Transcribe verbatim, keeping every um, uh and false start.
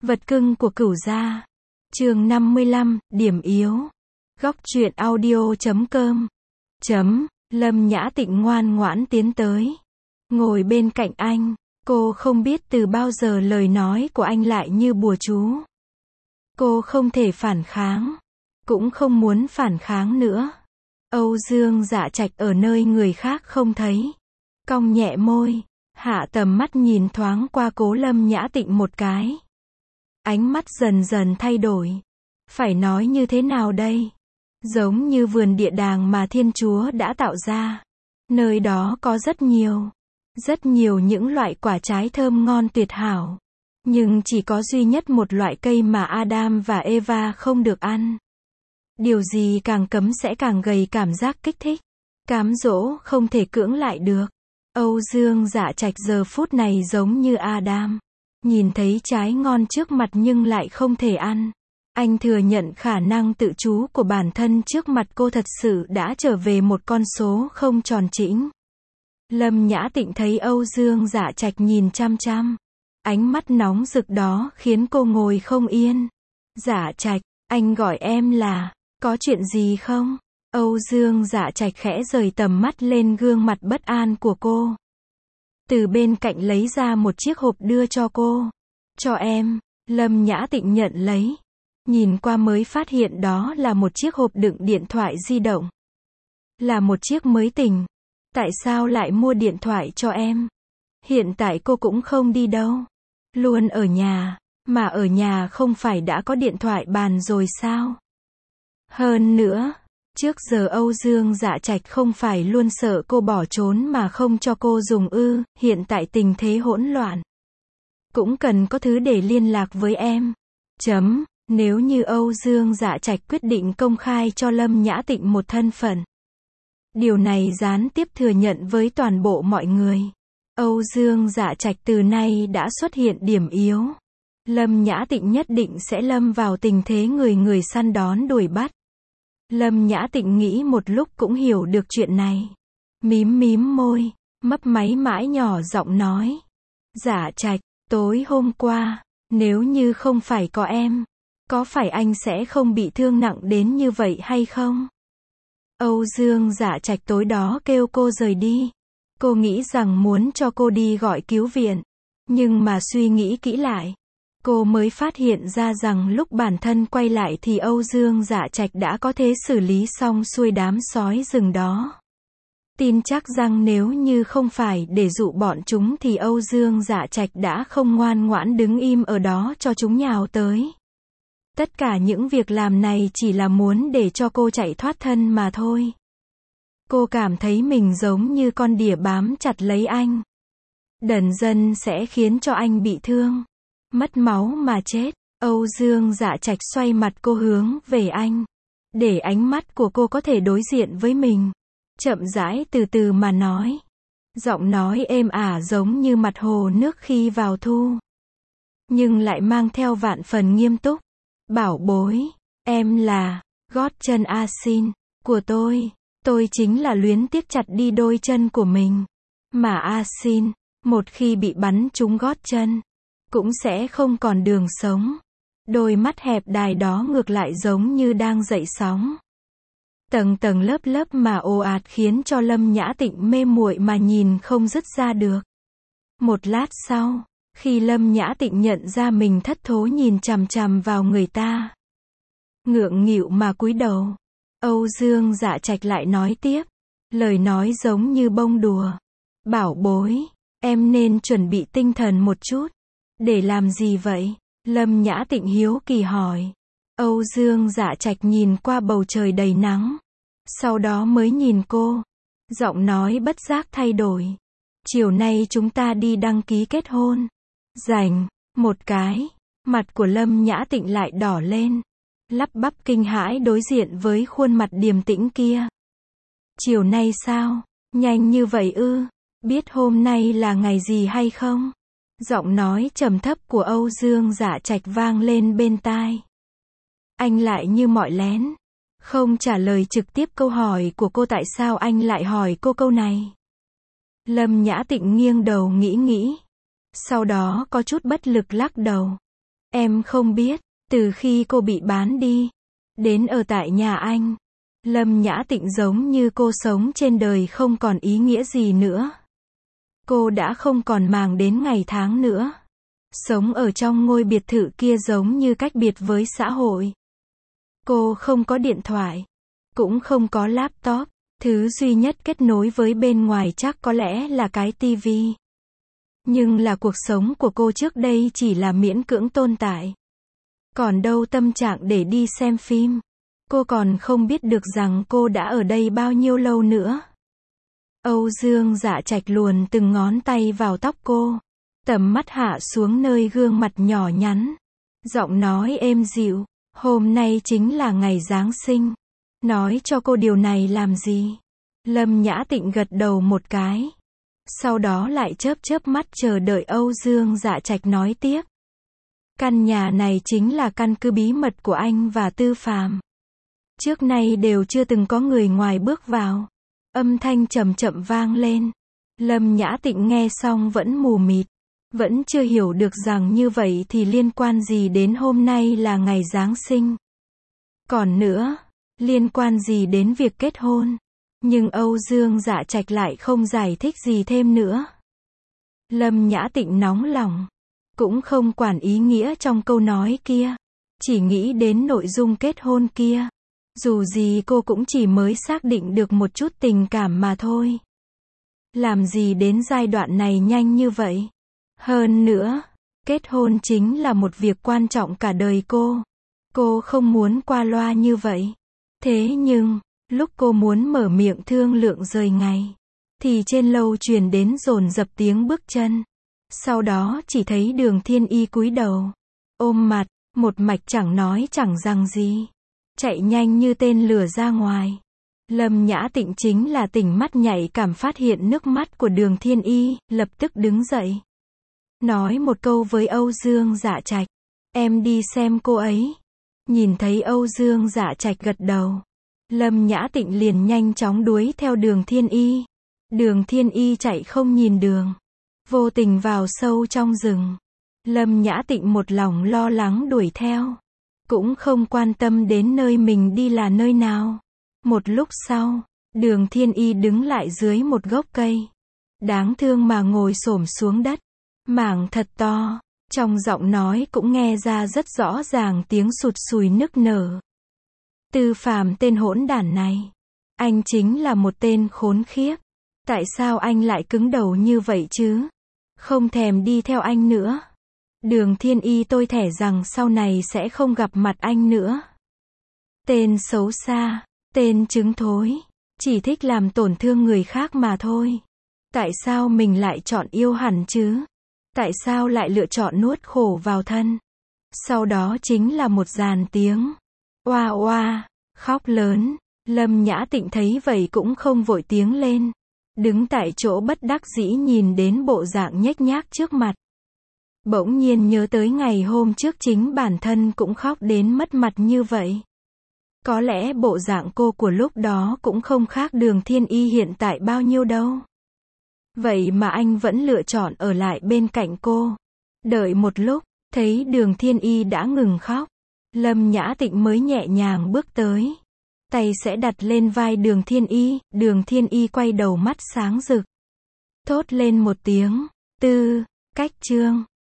Vật cưng của Cửu gia. Chương năm mươi lăm, điểm yếu. Góc truyện audio chấm com. Chấm, Lâm Nhã Tịnh ngoan ngoãn tiến tới. Ngồi bên cạnh anh. Cô không biết từ bao giờ lời nói của anh lại như bùa chú. Cô không thể phản kháng. Cũng không muốn phản kháng nữa. Âu Dương Dạ Trạch ở nơi người khác không thấy. Cong nhẹ môi. Hạ tầm mắt nhìn thoáng qua Cố Lâm Nhã Tịnh một cái. Ánh mắt dần dần thay đổi. Phải nói như thế nào đây? Giống như vườn địa đàng mà Thiên Chúa đã tạo ra. Nơi đó có rất nhiều, rất nhiều những loại quả trái thơm ngon tuyệt hảo. Nhưng chỉ có duy nhất một loại cây mà Adam và Eva không được ăn. Điều gì càng cấm sẽ càng gầy cảm giác kích thích. Cám dỗ không thể cưỡng lại được. Âu Dương Dạ Trạch giờ phút này giống như Adam. Nhìn thấy trái ngon trước mặt nhưng lại không thể ăn. Anh thừa nhận khả năng tự chủ của bản thân trước mặt cô thật sự đã trở về một con số không tròn chỉnh. Lâm Nhã Tịnh thấy Âu Dương Dạ Trạch nhìn chăm chăm. Ánh mắt nóng rực đó khiến cô ngồi không yên. Dạ Trạch, anh gọi em là, có chuyện gì không? Âu Dương Dạ Trạch khẽ rời tầm mắt lên gương mặt bất an của cô. Từ bên cạnh lấy ra một chiếc hộp đưa cho cô. Cho em. Lâm Nhã Tịnh nhận lấy. Nhìn qua mới phát hiện đó là một chiếc hộp đựng điện thoại di động. Là một chiếc mới tình. Tại sao lại mua điện thoại cho em? Hiện tại cô cũng không đi đâu. Luôn ở nhà. Mà ở nhà không phải đã có điện thoại bàn rồi sao? Hơn nữa, trước giờ Âu Dương Dạ Trạch không phải luôn sợ cô bỏ trốn mà không cho cô dùng ư, hiện tại tình thế hỗn loạn. Cũng cần có thứ để liên lạc với em. Chấm, nếu như Âu Dương Dạ Trạch quyết định công khai cho Lâm Nhã Tịnh một thân phận. Điều này gián tiếp thừa nhận với toàn bộ mọi người. Âu Dương Dạ Trạch từ nay đã xuất hiện điểm yếu. Lâm Nhã Tịnh nhất định sẽ lâm vào tình thế người người săn đón đuổi bắt. Lâm Nhã Tịnh nghĩ một lúc cũng hiểu được chuyện này. Mím mím môi, mấp máy mãi nhỏ giọng nói. Dạ Trạch, tối hôm qua, nếu như không phải có em, có phải anh sẽ không bị thương nặng đến như vậy hay không? Âu Dương Dạ Trạch tối đó kêu cô rời đi. Cô nghĩ rằng muốn cho cô đi gọi cứu viện. Nhưng mà suy nghĩ kỹ lại. Cô mới phát hiện ra rằng lúc bản thân quay lại thì Âu Dương Dạ Trạch đã có thể xử lý xong xuôi đám sói rừng đó. Tin chắc rằng nếu như không phải để dụ bọn chúng thì Âu Dương Dạ Trạch đã không ngoan ngoãn đứng im ở đó cho chúng nhào tới. Tất cả những việc làm này chỉ là muốn để cho cô chạy thoát thân mà thôi. Cô cảm thấy mình giống như con đỉa bám chặt lấy anh. Đần dân sẽ khiến cho anh bị thương. Mất máu mà chết. Âu Dương Dạ Trạch xoay mặt cô hướng về anh. Để ánh mắt của cô có thể đối diện với mình. Chậm rãi từ từ mà nói. Giọng nói êm ả giống như mặt hồ nước khi vào thu. Nhưng lại mang theo vạn phần nghiêm túc. Bảo bối, em là gót chân A Xin của tôi. Tôi chính là luyến tiếc chặt đi đôi chân của mình. Mà A Xin, một khi bị bắn trúng gót chân, cũng sẽ không còn đường sống. Đôi mắt hẹp đài đó ngược lại giống như đang dậy sóng. Tầng tầng lớp lớp mà ồ ạt khiến cho Lâm Nhã Tịnh mê muội mà nhìn không dứt ra được. Một lát sau, khi Lâm Nhã Tịnh nhận ra mình thất thố nhìn chằm chằm vào người ta. Ngượng nghịu mà cúi đầu. Âu Dương Dạ Trạch lại nói tiếp. Lời nói giống như bông đùa. Bảo bối, em nên chuẩn bị tinh thần một chút. Để làm gì vậy? Lâm Nhã Tịnh hiếu kỳ hỏi. Âu Dương Dạ Trạch nhìn qua bầu trời đầy nắng. Sau đó mới nhìn cô. Giọng nói bất giác thay đổi. Chiều nay chúng ta đi đăng ký kết hôn. Rảnh, một cái. Mặt của Lâm Nhã Tịnh lại đỏ lên. Lắp bắp kinh hãi đối diện với khuôn mặt điềm tĩnh kia. Chiều nay sao? Nhanh như vậy ư? Biết hôm nay là ngày gì hay không? Giọng nói trầm thấp của Âu Dương Dạ Trạch vang lên bên tai. Anh lại như mọi lén. Không trả lời trực tiếp câu hỏi của cô. Tại sao anh lại hỏi cô câu này? Lâm Nhã Tịnh nghiêng đầu nghĩ nghĩ. Sau đó có chút bất lực lắc đầu. Em không biết, từ khi cô bị bán đi, đến ở tại nhà anh, Lâm Nhã Tịnh giống như cô sống trên đời không còn ý nghĩa gì nữa. Cô đã không còn màng đến ngày tháng nữa. Sống ở trong ngôi biệt thự kia giống như cách biệt với xã hội. Cô không có điện thoại, cũng không có laptop, thứ duy nhất kết nối với bên ngoài chắc có lẽ là cái tivi. Nhưng là cuộc sống của cô trước đây chỉ là miễn cưỡng tồn tại. Còn đâu tâm trạng để đi xem phim. Cô còn không biết được rằng cô đã ở đây bao nhiêu lâu nữa. Âu Dương Dạ Trạch luồn từng ngón tay vào tóc cô. Tầm mắt hạ xuống nơi gương mặt nhỏ nhắn. Giọng nói êm dịu. Hôm nay chính là ngày Giáng sinh. Nói cho cô điều này làm gì? Lâm Nhã Tịnh gật đầu một cái. Sau đó lại chớp chớp mắt chờ đợi Âu Dương Dạ Trạch nói tiếp. Căn nhà này chính là căn cứ bí mật của anh và Tư Phàm. Trước nay đều chưa từng có người ngoài bước vào. Âm thanh chậm chậm vang lên. Lâm Nhã Tịnh nghe xong vẫn mù mịt. Vẫn chưa hiểu được rằng như vậy thì liên quan gì đến hôm nay là ngày Giáng sinh. Còn nữa, liên quan gì đến việc kết hôn. Nhưng Âu Dương Dạ Trạch lại không giải thích gì thêm nữa. Lâm Nhã Tịnh nóng lòng. Cũng không quản ý nghĩa trong câu nói kia. Chỉ nghĩ đến nội dung kết hôn kia. Dù gì cô cũng chỉ mới xác định được một chút tình cảm mà thôi. Làm gì đến giai đoạn này nhanh như vậy? Hơn nữa, kết hôn chính là một việc quan trọng cả đời cô. Cô không muốn qua loa như vậy. Thế nhưng, lúc cô muốn mở miệng thương lượng rời ngày, thì trên lầu truyền đến dồn dập tiếng bước chân. Sau đó chỉ thấy Đường Thiên Y cúi đầu, ôm mặt, một mạch chẳng nói chẳng rằng gì. Chạy nhanh như tên lửa ra ngoài. Lâm Nhã Tịnh chính là tỉnh mắt nhạy cảm phát hiện nước mắt của Đường Thiên Y, lập tức đứng dậy. Nói một câu với Âu Dương Dạ Trạch. Em đi xem cô ấy. Nhìn thấy Âu Dương Dạ Trạch gật đầu. Lâm Nhã Tịnh liền nhanh chóng đuổi theo Đường Thiên Y. Đường Thiên Y chạy không nhìn đường. Vô tình vào sâu trong rừng. Lâm Nhã Tịnh một lòng lo lắng đuổi theo. Cũng không quan tâm đến nơi mình đi là nơi nào. Một lúc sau, Đường Thiên Y đứng lại dưới một gốc cây. Đáng thương mà ngồi xổm xuống đất. Mảng thật to. Trong giọng nói cũng nghe ra rất rõ ràng tiếng sụt sùi nức nở. Tư Phàm tên hỗn đản này. Anh chính là một tên khốn khiếp. Tại sao anh lại cứng đầu như vậy chứ? Không thèm đi theo anh nữa. Đường Thiên Y tôi thẻ rằng sau này sẽ không gặp mặt anh nữa. Tên xấu xa, tên trứng thối, chỉ thích làm tổn thương người khác mà thôi. Tại sao mình lại chọn yêu hẳn chứ? Tại sao lại lựa chọn nuốt khổ vào thân? Sau đó chính là một dàn tiếng oa oa, khóc lớn. Lâm Nhã Tịnh thấy vậy cũng không vội tiếng lên. Đứng tại chỗ bất đắc dĩ nhìn đến bộ dạng nhếch nhác trước mặt. Bỗng nhiên nhớ tới ngày hôm trước chính bản thân cũng khóc đến mất mặt như vậy. Có lẽ bộ dạng cô của lúc đó cũng không khác Đường Thiên Y hiện tại bao nhiêu đâu. Vậy mà anh vẫn lựa chọn ở lại bên cạnh cô. Đợi một lúc, thấy Đường Thiên Y đã ngừng khóc. Lâm Nhã Tịnh mới nhẹ nhàng bước tới. Tay sẽ đặt lên vai Đường Thiên Y. Đường Thiên Y quay đầu mắt sáng rực. Thốt lên một tiếng. Tư, cách chương.